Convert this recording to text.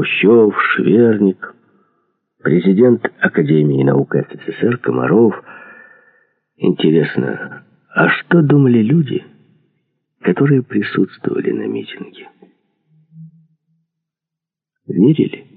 Хрущев, Шверник, президент Академии наук СССР Комаров. Интересно, а что думали люди, которые присутствовали на митинге? Верили?